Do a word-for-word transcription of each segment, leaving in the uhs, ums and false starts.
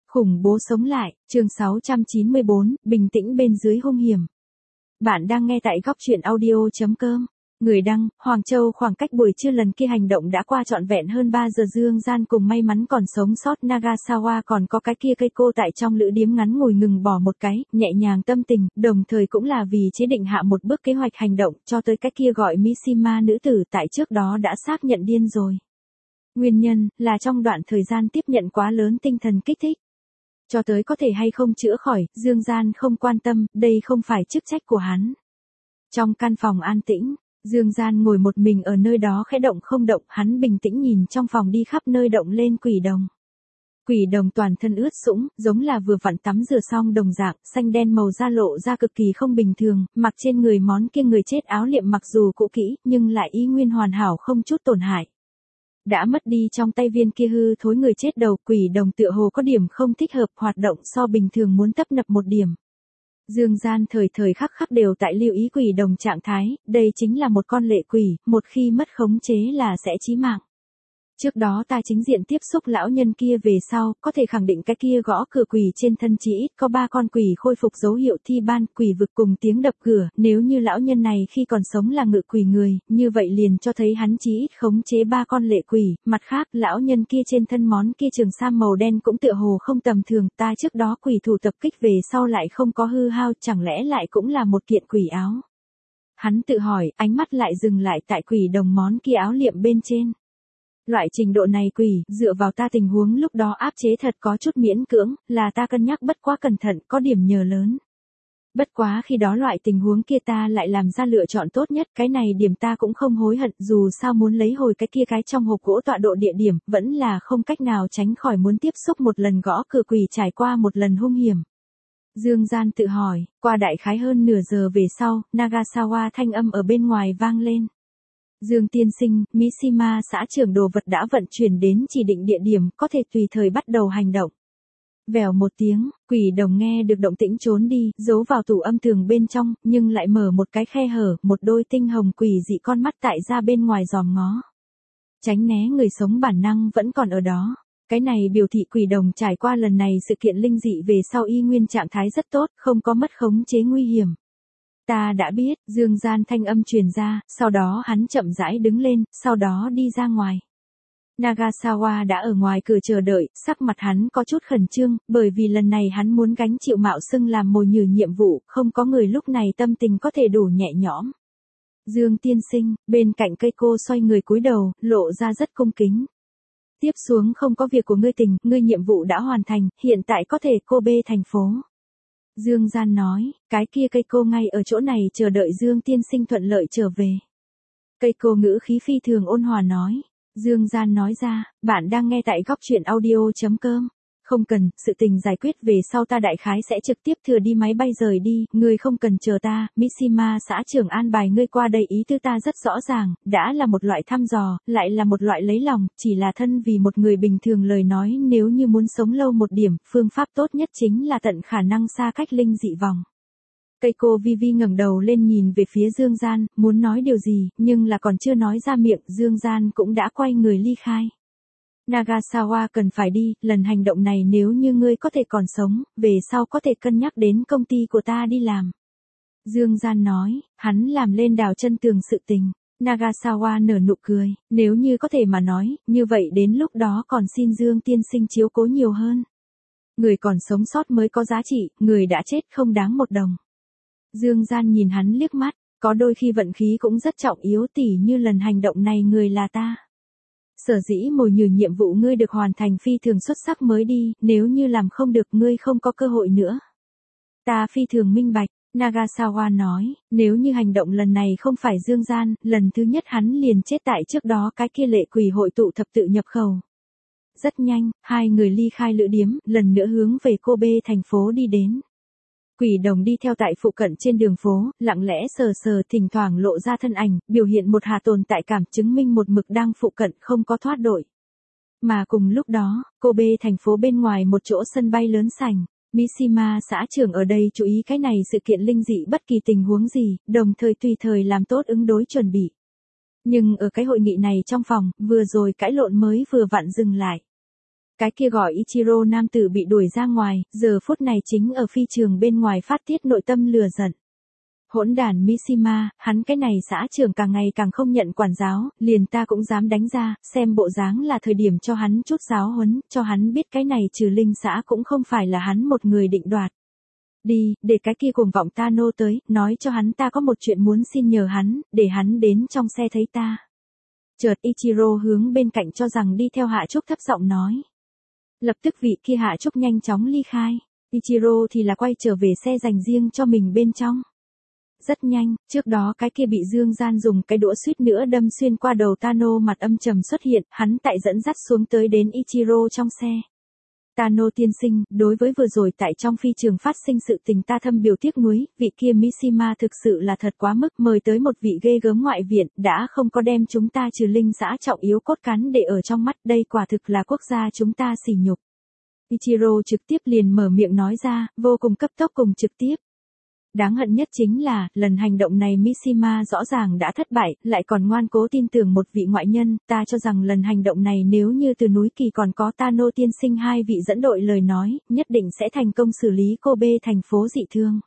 Khủng bố sống lại, chương sáu trăm chín mươi bốn, bình tĩnh bên dưới hung hiểm. Bạn đang nghe tại góc truyện audio.com. Người đăng, Hoàng Châu. Khoảng cách buổi trưa lần kia hành động đã qua trọn vẹn hơn ba giờ. Dương Gian cùng may mắn còn sống sót Nagasawa còn có cái kia cây cô tại trong lữ điếm ngắn ngồi ngừng bỏ một cái, nhẹ nhàng tâm tình, đồng thời cũng là vì chế định hạ một bước kế hoạch hành động cho tới cái kia gọi Mishima nữ tử tại trước đó đã xác nhận điên rồi. Nguyên nhân là trong đoạn thời gian tiếp nhận quá lớn tinh thần kích thích. Cho tới có thể hay không chữa khỏi, Dương Gian không quan tâm, đây không phải chức trách của hắn. Trong căn phòng an tĩnh, Dương Gian ngồi một mình ở nơi đó khẽ động không động, hắn bình tĩnh nhìn trong phòng đi khắp nơi động lên quỷ đồng. Quỷ đồng toàn thân ướt sũng, giống là vừa vặn tắm rửa xong đồng dạng, xanh đen màu da lộ ra cực kỳ không bình thường, mặc trên người món kia người chết áo liệm mặc dù cũ kỹ, nhưng lại y nguyên hoàn hảo không chút tổn hại. Đã mất đi trong tay viên kia hư thối người chết đầu, quỷ đồng tựa hồ có điểm không thích hợp, hoạt động so bình thường muốn tấp nập một điểm. Dương Gian thời thời khắc khắc đều tại lưu ý quỷ đồng trạng thái, đây chính là một con lệ quỷ, một khi mất khống chế là sẽ chí mạng. Trước đó ta chính diện tiếp xúc lão nhân kia về sau, có thể khẳng định cái kia gõ cửa quỷ trên thân chỉ ít có ba con quỷ khôi phục dấu hiệu thi ban, quỷ vực cùng tiếng đập cửa, nếu như lão nhân này khi còn sống là ngự quỷ người, như vậy liền cho thấy hắn chỉ ít khống chế ba con lệ quỷ, mặt khác, lão nhân kia trên thân món kia trường sam màu đen cũng tựa hồ không tầm thường, ta trước đó quỷ thủ tập kích về sau lại không có hư hao, chẳng lẽ lại cũng là một kiện quỷ áo. Hắn tự hỏi, ánh mắt lại dừng lại tại quỷ đồng món kia áo liệm bên trên. Loại trình độ này quỷ, dựa vào ta tình huống lúc đó áp chế thật có chút miễn cưỡng, là ta cân nhắc bất quá cẩn thận, có điểm nhờ lớn. Bất quá khi đó loại tình huống kia ta lại làm ra lựa chọn tốt nhất, cái này điểm ta cũng không hối hận, dù sao muốn lấy hồi cái kia cái trong hộp gỗ tọa độ địa điểm, vẫn là không cách nào tránh khỏi muốn tiếp xúc một lần gõ cửa quỷ trải qua một lần hung hiểm. Dương Gian tự hỏi, qua đại khái hơn nửa giờ về sau, Nagasawa thanh âm ở bên ngoài vang lên. Dương tiên sinh, Mishima xã trưởng đồ vật đã vận chuyển đến chỉ định địa điểm, có thể tùy thời bắt đầu hành động. Vèo một tiếng, quỷ đồng nghe được động tĩnh trốn đi, giấu vào tủ âm tường bên trong, nhưng lại mở một cái khe hở, một đôi tinh hồng quỷ dị con mắt tại ra bên ngoài dòm ngó. Tránh né người sống bản năng vẫn còn ở đó. Cái này biểu thị quỷ đồng trải qua lần này sự kiện linh dị về sau y nguyên trạng thái rất tốt, không có mất khống chế nguy hiểm. Ta đã biết, Dương Gian thanh âm truyền ra, sau đó hắn chậm rãi đứng lên, sau đó đi ra ngoài. Nagasawa đã ở ngoài cửa chờ đợi, sắc mặt hắn có chút khẩn trương, bởi vì lần này hắn muốn gánh chịu mạo xưng làm mồi nhử nhiệm vụ, không có người lúc này tâm tình có thể đủ nhẹ nhõm. Dương tiên sinh, bên cạnh cây cô xoay người cúi đầu, lộ ra rất cung kính. Tiếp xuống không có việc của ngươi tình, ngươi nhiệm vụ đã hoàn thành, hiện tại có thể Kobe thành phố. Dương Gian nói, cái kia cây cô ngay ở chỗ này chờ đợi Dương tiên sinh thuận lợi trở về. Cây cô ngữ khí phi thường ôn hòa nói. Dương Gian nói ra, bạn đang nghe tại góc truyện audio.com. Không cần, sự tình giải quyết về sau ta đại khái sẽ trực tiếp thừa đi máy bay rời đi, ngươi không cần chờ ta, Mishima xã trưởng an bài ngươi qua đây ý tư ta rất rõ ràng, đã là một loại thăm dò, lại là một loại lấy lòng, chỉ là thân vì một người bình thường lời nói nếu như muốn sống lâu một điểm, phương pháp tốt nhất chính là tận khả năng xa cách linh dị vòng. Cây cô vi vi ngẩng đầu lên nhìn về phía Dương Gian, muốn nói điều gì, nhưng là còn chưa nói ra miệng, Dương Gian cũng đã quay người ly khai. Nagasawa cần phải đi, lần hành động này nếu như ngươi có thể còn sống, về sau có thể cân nhắc đến công ty của ta đi làm. Dương Gian nói, hắn làm lên đào chân tường sự tình. Nagasawa nở nụ cười, nếu như có thể mà nói, như vậy đến lúc đó còn xin Dương tiên sinh chiếu cố nhiều hơn. Người còn sống sót mới có giá trị, người đã chết không đáng một đồng. Dương Gian nhìn hắn liếc mắt, có đôi khi vận khí cũng rất trọng yếu tỉ như lần hành động này người là ta. Sở dĩ mồi nhử nhiệm vụ ngươi được hoàn thành phi thường xuất sắc mới đi, nếu như làm không được ngươi không có cơ hội nữa. Ta phi thường minh bạch, Nagasawa nói, nếu như hành động lần này không phải Dương Gian, lần thứ nhất hắn liền chết tại trước đó cái kia lệ quỷ hội tụ thập tự nhập khẩu. Rất nhanh, hai người ly khai lữ điếm, lần nữa hướng về Kobe thành phố đi đến. Quỷ đồng đi theo tại phụ cận trên đường phố, lặng lẽ sờ sờ thỉnh thoảng lộ ra thân ảnh, biểu hiện một hà tồn tại cảm chứng minh một mực đang phụ cận không có thoát đổi. Mà cùng lúc đó, Kobe thành phố bên ngoài một chỗ sân bay lớn sành, Mishima xã trưởng ở đây chú ý cái này sự kiện linh dị bất kỳ tình huống gì, đồng thời tùy thời làm tốt ứng đối chuẩn bị. Nhưng ở cái hội nghị này trong phòng, vừa rồi cãi lộn mới vừa vặn dừng lại. Cái kia gọi Ichiro nam tử bị đuổi ra ngoài, giờ phút này chính ở phi trường bên ngoài phát tiết nội tâm lừa giận. Hỗn đản Mishima, hắn cái này xã trưởng càng ngày càng không nhận quản giáo, liền ta cũng dám đánh ra, xem bộ dáng là thời điểm cho hắn chút giáo huấn, cho hắn biết cái này trừ linh xã cũng không phải là hắn một người định đoạt. Đi, để cái kia cuồng vọng Tano tới, nói cho hắn ta có một chuyện muốn xin nhờ hắn, để hắn đến trong xe thấy ta. Chợt Ichiro hướng bên cạnh cho rằng đi theo Hạ Trúc thấp giọng nói. Lập tức vị kia Hạ Trúc nhanh chóng ly khai, Ichiro thì là quay trở về xe dành riêng cho mình bên trong. Rất nhanh, trước đó cái kia bị Dương Gian dùng cái đũa suýt nữa đâm xuyên qua đầu Tano mặt âm trầm xuất hiện, hắn tại dẫn dắt xuống tới đến Ichiro trong xe. Tano tiên sinh, đối với vừa rồi tại trong phi trường phát sinh sự tình ta thâm biểu tiếc nuối, vị kia Mishima thực sự là thật quá mức, mời tới một vị ghê gớm ngoại viện, đã không có đem chúng ta trừ linh xã trọng yếu cốt cán để ở trong mắt, đây quả thực là quốc gia chúng ta sỉ nhục. Ichiro trực tiếp liền mở miệng nói ra, vô cùng cấp tốc cùng trực tiếp. Đáng hận nhất chính là, lần hành động này Mishima rõ ràng đã thất bại, lại còn ngoan cố tin tưởng một vị ngoại nhân, ta cho rằng lần hành động này nếu như từ núi Kỳ còn có Tano tiên sinh hai vị dẫn đội lời nói, nhất định sẽ thành công xử lý Kobe thành phố dị thương.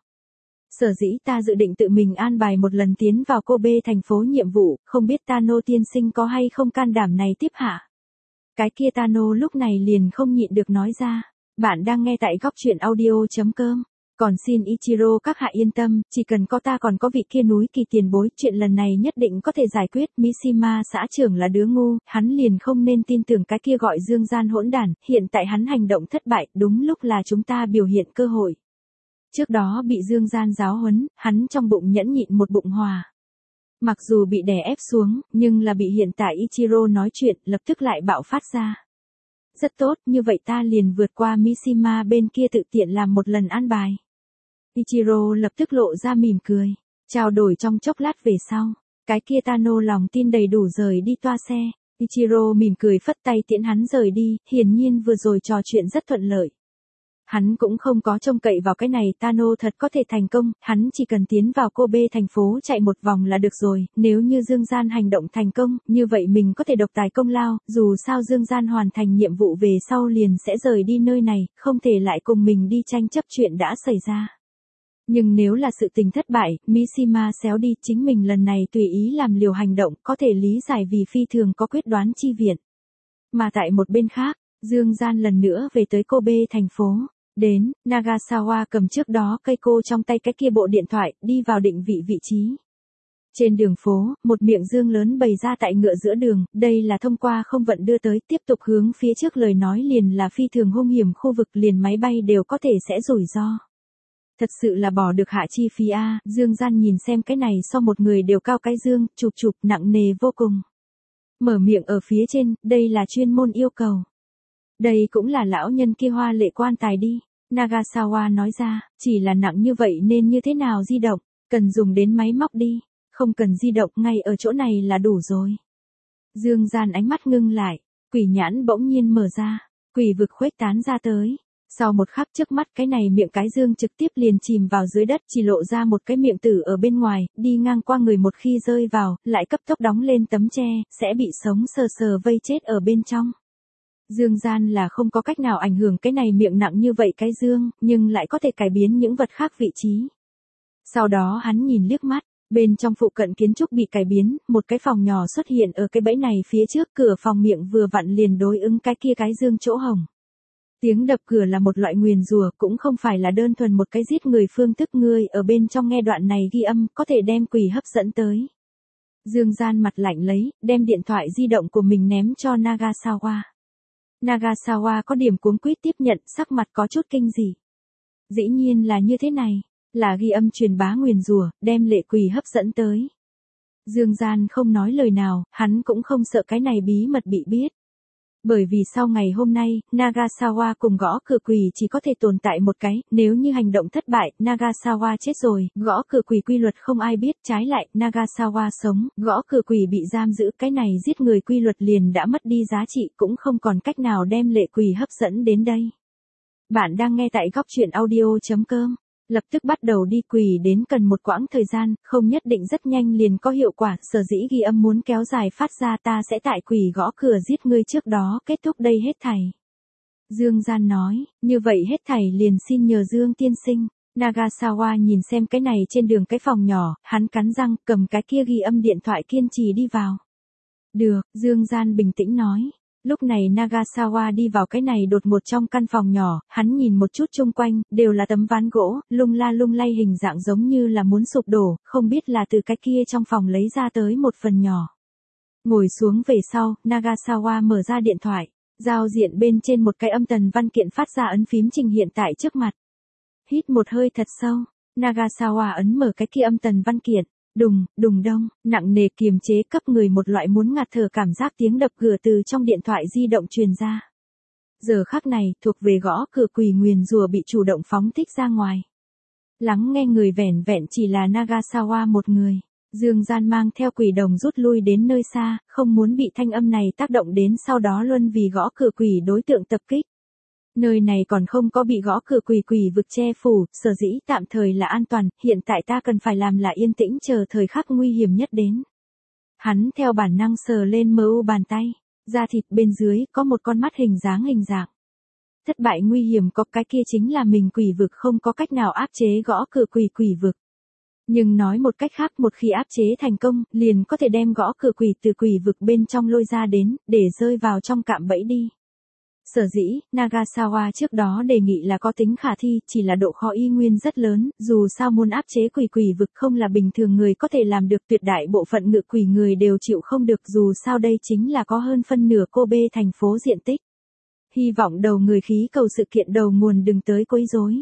Sở dĩ ta dự định tự mình an bài một lần tiến vào Kobe thành phố nhiệm vụ, không biết Tano tiên sinh có hay không can đảm này tiếp hạ. Cái kia Tano lúc này liền không nhịn được nói ra, bạn đang nghe tại góc truyện audio.com. Còn xin Ichiro các hạ yên tâm, chỉ cần có ta còn có vị kia núi Kỳ tiền bối, chuyện lần này nhất định có thể giải quyết. Mishima xã trưởng là đứa ngu, hắn liền không nên tin tưởng cái kia gọi Dương Gian hỗn đản, hiện tại hắn hành động thất bại, đúng lúc là chúng ta biểu hiện cơ hội. Trước đó bị Dương Gian giáo huấn, hắn trong bụng nhẫn nhịn một bụng hòa. Mặc dù bị đè ép xuống, nhưng là bị hiện tại Ichiro nói chuyện, lập tức lại bạo phát ra. Rất tốt, như vậy ta liền vượt qua Mishima bên kia tự tiện làm một lần an bài. Ichiro lập tức lộ ra mỉm cười, trao đổi trong chốc lát về sau, cái kia Tano lòng tin đầy đủ rời đi toa xe, Ichiro mỉm cười phất tay tiễn hắn rời đi, hiển nhiên vừa rồi trò chuyện rất thuận lợi. Hắn cũng không có trông cậy vào cái này Tano thật có thể thành công, hắn chỉ cần tiến vào Kobe thành phố chạy một vòng là được rồi, nếu như Dương Gian hành động thành công, như vậy mình có thể độc tài công lao, dù sao Dương Gian hoàn thành nhiệm vụ về sau liền sẽ rời đi nơi này, không thể lại cùng mình đi tranh chấp chuyện đã xảy ra. Nhưng nếu là sự tình thất bại, Mishima xéo đi, chính mình lần này tùy ý làm liều hành động, có thể lý giải vì phi thường có quyết đoán chi viện. Mà tại một bên khác, Dương Gian lần nữa về tới Kobe thành phố. Đến, Nagasawa cầm trước đó Keiko trong tay cái kia bộ điện thoại, đi vào định vị vị trí. Trên đường phố, một miệng dương lớn bày ra tại ngựa giữa đường, đây là thông qua không vận đưa tới, tiếp tục hướng phía trước lời nói liền là phi thường hung hiểm khu vực liền máy bay đều có thể sẽ rủi ro. Thật sự là bỏ được hạ chi phí a. Dương Gian nhìn xem cái này so một người đều cao cái dương, chụp chụp nặng nề vô cùng. Mở miệng ở phía trên, đây là chuyên môn yêu cầu. Đây cũng là lão nhân kia hoa lệ quan tài đi. Nagasawa nói ra, chỉ là nặng như vậy nên như thế nào di động, cần dùng đến máy móc đi, không cần di động, ngay ở chỗ này là đủ rồi. Dương Gian ánh mắt ngưng lại, quỷ nhãn bỗng nhiên mở ra, quỷ vực khuếch tán ra tới. Sau một khắc trước mắt cái này miệng cái dương trực tiếp liền chìm vào dưới đất, chỉ lộ ra một cái miệng tử ở bên ngoài, đi ngang qua người một khi rơi vào, lại cấp tốc đóng lên tấm tre, sẽ bị sống sờ sờ vây chết ở bên trong. Dương Gian là không có cách nào ảnh hưởng cái này miệng nặng như vậy cái dương, nhưng lại có thể cải biến những vật khác vị trí. Sau đó hắn nhìn liếc mắt, bên trong phụ cận kiến trúc bị cải biến, một cái phòng nhỏ xuất hiện ở cái bẫy này phía trước, cửa phòng miệng vừa vặn liền đối ứng cái kia cái dương chỗ hồng. Tiếng đập cửa là một loại nguyền rủa, cũng không phải là đơn thuần một cái giết người phương thức, ngươi ở bên trong nghe đoạn này ghi âm, có thể đem quỷ hấp dẫn tới. Dương Gian mặt lạnh lấy, đem điện thoại di động của mình ném cho Nagasawa. Nagasawa có điểm cuống quýt tiếp nhận, sắc mặt có chút kinh dị. Dĩ nhiên là như thế này, là ghi âm truyền bá nguyền rủa, đem lệ quỷ hấp dẫn tới. Dương Gian không nói lời nào, hắn cũng không sợ cái này bí mật bị biết. Bởi vì sau ngày hôm nay, Nagasawa cùng gõ cửa quỷ chỉ có thể tồn tại một cái, nếu như hành động thất bại, Nagasawa chết rồi, gõ cửa quỷ quy luật không ai biết, trái lại, Nagasawa sống, gõ cửa quỷ bị giam giữ, cái này giết người quy luật liền đã mất đi giá trị, cũng không còn cách nào đem lệ quỷ hấp dẫn đến đây. Bạn đang nghe tại góc truyện audio.com. Lập tức bắt đầu đi quỷ đến cần một quãng thời gian, không nhất định rất nhanh liền có hiệu quả, sở dĩ ghi âm muốn kéo dài phát ra ta sẽ tại quỷ gõ cửa giết ngươi trước đó kết thúc đây hết thảy. Dương Gian nói, như vậy hết thảy liền xin nhờ Dương tiên sinh. Nagasawa nhìn xem cái này trên đường cái phòng nhỏ, hắn cắn răng, cầm cái kia ghi âm điện thoại kiên trì đi vào. Được, Dương Gian bình tĩnh nói. Lúc này Nagasawa đi vào cái này đột ngột trong căn phòng nhỏ, hắn nhìn một chút chung quanh, đều là tấm ván gỗ, lung la lung lay hình dạng giống như là muốn sụp đổ, không biết là từ cái kia trong phòng lấy ra tới một phần nhỏ. Ngồi xuống về sau, Nagasawa mở ra điện thoại, giao diện bên trên một cái âm tần văn kiện phát ra ấn phím trình hiện tại trước mặt. Hít một hơi thật sâu, Nagasawa ấn mở cái kia âm tần văn kiện. Đùng, đùng đông, nặng nề kiềm chế cấp người một loại muốn ngạt thở cảm giác tiếng đập cửa từ trong điện thoại di động truyền ra. Giờ khắc này, thuộc về gõ cửa quỷ nguyền rủa bị chủ động phóng thích ra ngoài. Lắng nghe người vẻn vẹn chỉ là Nagasawa một người. Dương Gian mang theo quỷ đồng rút lui đến nơi xa, không muốn bị thanh âm này tác động đến sau đó luôn vì gõ cửa quỷ đối tượng tập kích. Nơi này còn không có bị gõ cửa quỷ quỷ vực che phủ, sở dĩ tạm thời là an toàn, hiện tại ta cần phải làm là yên tĩnh chờ thời khắc nguy hiểm nhất đến. Hắn theo bản năng sờ lên mờ u bàn tay, da thịt bên dưới có một con mắt hình dáng hình dạng. Thất bại nguy hiểm có cái kia chính là mình quỷ vực không có cách nào áp chế gõ cửa quỷ quỷ vực. Nhưng nói một cách khác một khi áp chế thành công, liền có thể đem gõ cửa quỷ từ quỷ vực bên trong lôi ra đến, để rơi vào trong cạm bẫy đi. Sở dĩ, Nagasawa trước đó đề nghị là có tính khả thi, chỉ là độ khó y nguyên rất lớn, dù sao muốn áp chế quỷ quỷ vực không là bình thường người có thể làm được, tuyệt đại bộ phận ngự quỷ người đều chịu không được, dù sao đây chính là có hơn phân nửa Kobe thành phố diện tích. Hy vọng đầu người khí cầu sự kiện đầu nguồn đừng tới quấy rối.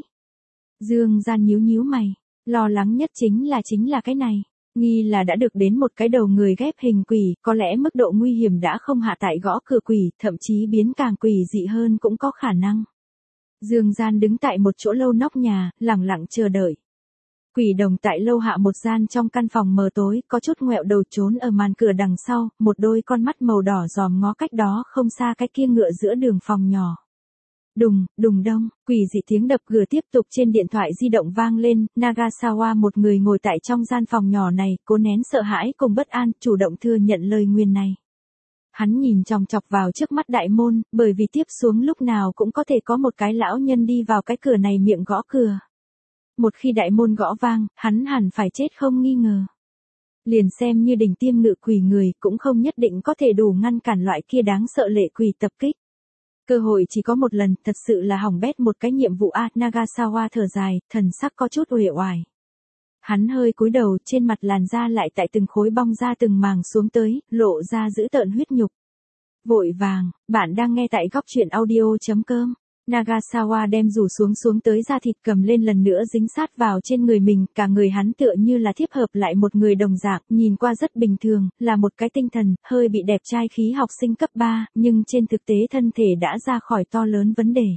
Dương Gian nhíu nhíu mày, lo lắng nhất chính là chính là cái này. Nghi là đã được đến một cái đầu người ghép hình quỷ, có lẽ mức độ nguy hiểm đã không hạ tại gõ cửa quỷ, thậm chí biến càng quỷ dị hơn cũng có khả năng. Dương Gian đứng tại một chỗ lâu nóc nhà, lặng lặng chờ đợi. Quỷ đồng tại lâu hạ một gian trong căn phòng mờ tối, có chút ngoẹo đầu trốn ở màn cửa đằng sau, một đôi con mắt màu đỏ dòm ngó cách đó không xa cái kia ngựa giữa đường phòng nhỏ. Đùng, đùng đông, quỷ dị tiếng đập cửa tiếp tục trên điện thoại di động vang lên, Nagasawa một người ngồi tại trong gian phòng nhỏ này, cố nén sợ hãi cùng bất an, chủ động thừa nhận lời nguyền này. Hắn nhìn chòng chọc vào trước mắt đại môn, bởi vì tiếp xuống lúc nào cũng có thể có một cái lão nhân đi vào cái cửa này miệng gõ cửa. Một khi đại môn gõ vang, hắn hẳn phải chết không nghi ngờ. Liền xem như đỉnh tiêm ngự quỷ người, cũng không nhất định có thể đủ ngăn cản loại kia đáng sợ lệ quỷ tập kích. Cơ hội chỉ có một lần, thật sự là hỏng bét một cái nhiệm vụ a. Nagasawa thở dài, thần sắc có chút uể oải. Hắn hơi cúi đầu, trên mặt làn da lại tại từng khối bong ra từng màng xuống tới, lộ ra dữ tợn huyết nhục. Vội vàng, bạn đang nghe tại góc truyện audio chấm com. Nagasawa đem rủ xuống xuống tới da thịt cầm lên lần nữa dính sát vào trên người mình, cả người hắn tựa như là thiếp hợp lại một người đồng dạng, nhìn qua rất bình thường, là một cái tinh thần, hơi bị đẹp trai khí học sinh cấp ba, nhưng trên thực tế thân thể đã ra khỏi to lớn vấn đề.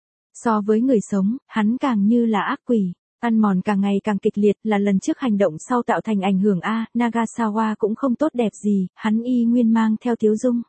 So với người sống, hắn càng như là ác quỷ, ăn mòn càng ngày càng kịch liệt, là lần trước hành động sau tạo thành ảnh hưởng a. Nagasawa cũng không tốt đẹp gì, hắn y nguyên mang theo tiếu dung.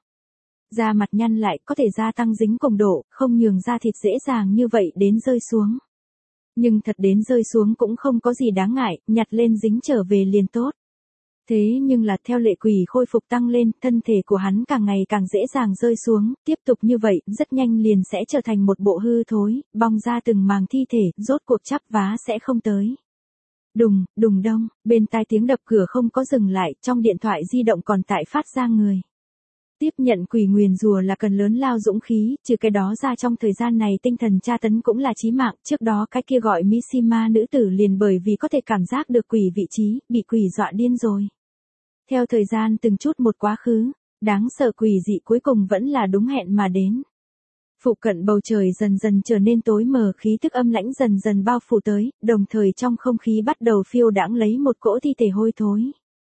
Da mặt nhăn lại có thể gia tăng dính cùng độ, không nhường da thịt dễ dàng như vậy đến rơi xuống. Nhưng thật đến rơi xuống cũng không có gì đáng ngại, nhặt lên dính trở về liền tốt. Thế nhưng là theo lệ quỷ khôi phục tăng lên, thân thể của hắn càng ngày càng dễ dàng rơi xuống, tiếp tục như vậy, rất nhanh liền sẽ trở thành một bộ hư thối, bong ra từng màng thi thể, rốt cuộc chắp vá sẽ không tới. Đùng, đùng đông, bên tai tiếng đập cửa không có dừng lại, trong điện thoại di động còn tại phát ra người. Tiếp nhận quỷ nguyền rùa là cần lớn lao dũng khí, trừ cái đó ra trong thời gian này tinh thần tra tấn cũng là chí mạng, trước đó cái kia gọi Mishima nữ tử liền bởi vì có thể cảm giác được quỷ vị trí, bị quỷ dọa điên rồi. Theo thời gian từng chút một quá khứ, đáng sợ quỷ dị cuối cùng vẫn là đúng hẹn mà đến. Phụ cận bầu trời dần dần trở nên tối mờ, khí thức âm lãnh dần dần bao phủ tới, đồng thời trong không khí bắt đầu phiêu đãng lấy một cỗ thi thể hôi thối.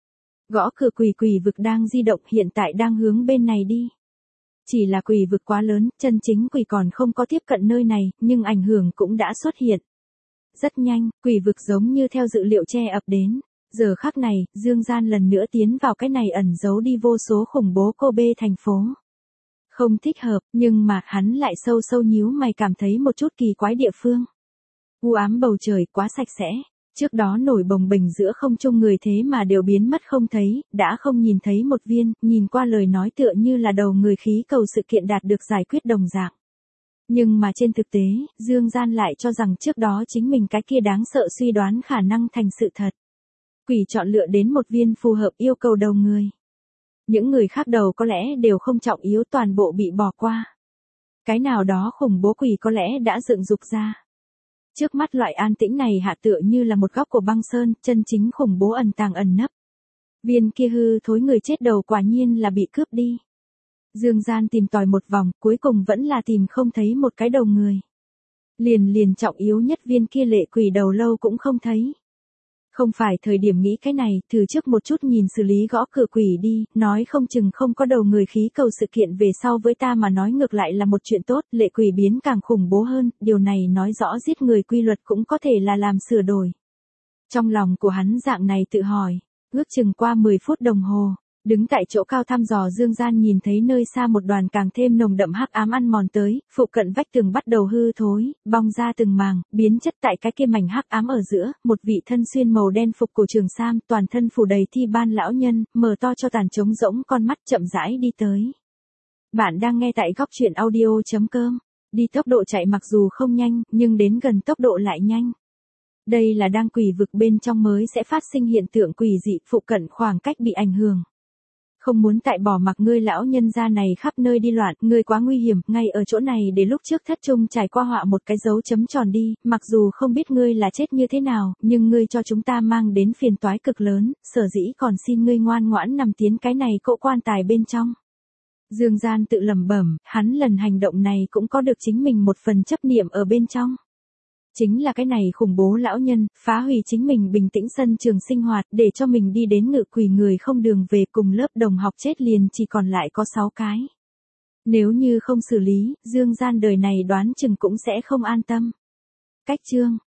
Gõ cửa quỷ quỷ vực đang di động, hiện tại đang hướng bên này đi. Chỉ là quỷ vực quá lớn, chân chính quỷ còn không có tiếp cận nơi này, nhưng ảnh hưởng cũng đã xuất hiện. Rất nhanh, quỷ vực giống như theo dự liệu che ập đến. Giờ khắc này, Dương Gian lần nữa tiến vào cái này ẩn giấu đi vô số khủng bố Kobe thành phố. Không thích hợp, nhưng mà hắn lại sâu sâu nhíu mày cảm thấy một chút kỳ quái địa phương. U ám bầu trời quá sạch sẽ. Trước đó nổi bồng bềnh giữa không trung người thế mà đều biến mất không thấy, đã không nhìn thấy một viên, nhìn qua lời nói tựa như là đầu người khí cầu sự kiện đạt được giải quyết đồng dạng. Nhưng mà trên thực tế, Dương Gian lại cho rằng trước đó chính mình cái kia đáng sợ suy đoán khả năng thành sự thật. Quỷ chọn lựa đến một viên phù hợp yêu cầu đầu người. Những người khác đầu có lẽ đều không trọng yếu, toàn bộ bị bỏ qua. Cái nào đó khủng bố quỷ có lẽ đã dựng dục ra. Trước mắt loại an tĩnh này hạ tựa như là một góc của băng sơn, chân chính khủng bố ẩn tàng ẩn nấp. Viên kia hư thối người chết đầu quả nhiên là bị cướp đi. Dương Gian tìm tòi một vòng, cuối cùng vẫn là tìm không thấy một cái đầu người. Liền liền trọng yếu nhất viên kia lệ quỷ đầu lâu cũng không thấy. Không phải thời điểm nghĩ cái này, thử trước một chút nhìn xử lý gõ cửa quỷ đi, nói không chừng không có đầu người khí cầu sự kiện về sau với ta mà nói ngược lại là một chuyện tốt, lệ quỷ biến càng khủng bố hơn, điều này nói rõ giết người quy luật cũng có thể là làm sửa đổi. Trong lòng của hắn dạng này tự hỏi, ước chừng qua mười phút đồng hồ. Đứng tại chỗ cao thăm dò Dương Gian nhìn thấy nơi xa một đoàn càng thêm nồng đậm hắc ám ăn mòn tới, phụ cận vách tường bắt đầu hư thối, bong ra từng màng, biến chất tại cái kia mảnh hắc ám ở giữa, một vị thân xuyên màu đen phục cổ trường sam, toàn thân phủ đầy thi ban lão nhân, mở to cho tàn trống rỗng con mắt chậm rãi đi tới. Bạn đang nghe tại góc truyện audio chấm com, đi tốc độ chạy mặc dù không nhanh, nhưng đến gần tốc độ lại nhanh. Đây là đang quỷ vực bên trong mới sẽ phát sinh hiện tượng quỷ dị, phụ cận khoảng cách bị ảnh hưởng. Không muốn tại bỏ mặc ngươi lão nhân gia này khắp nơi đi loạn, ngươi quá nguy hiểm, ngay ở chỗ này để lúc trước thất trung trải qua họa một cái dấu chấm tròn đi, mặc dù không biết ngươi là chết như thế nào, nhưng ngươi cho chúng ta mang đến phiền toái cực lớn, sở dĩ còn xin ngươi ngoan ngoãn nằm tiến cái này cỗ quan tài bên trong. Dương Gian tự lẩm bẩm, hắn lần hành động này cũng có được chính mình một phần chấp niệm ở bên trong. Chính là cái này khủng bố lão nhân, phá hủy chính mình bình tĩnh sân trường sinh hoạt, để cho mình đi đến ngự quỷ người không đường về, cùng lớp đồng học chết liền chỉ còn lại có sáu cái. Nếu như không xử lý, Dương Gian đời này đoán chừng cũng sẽ không an tâm. Cách chương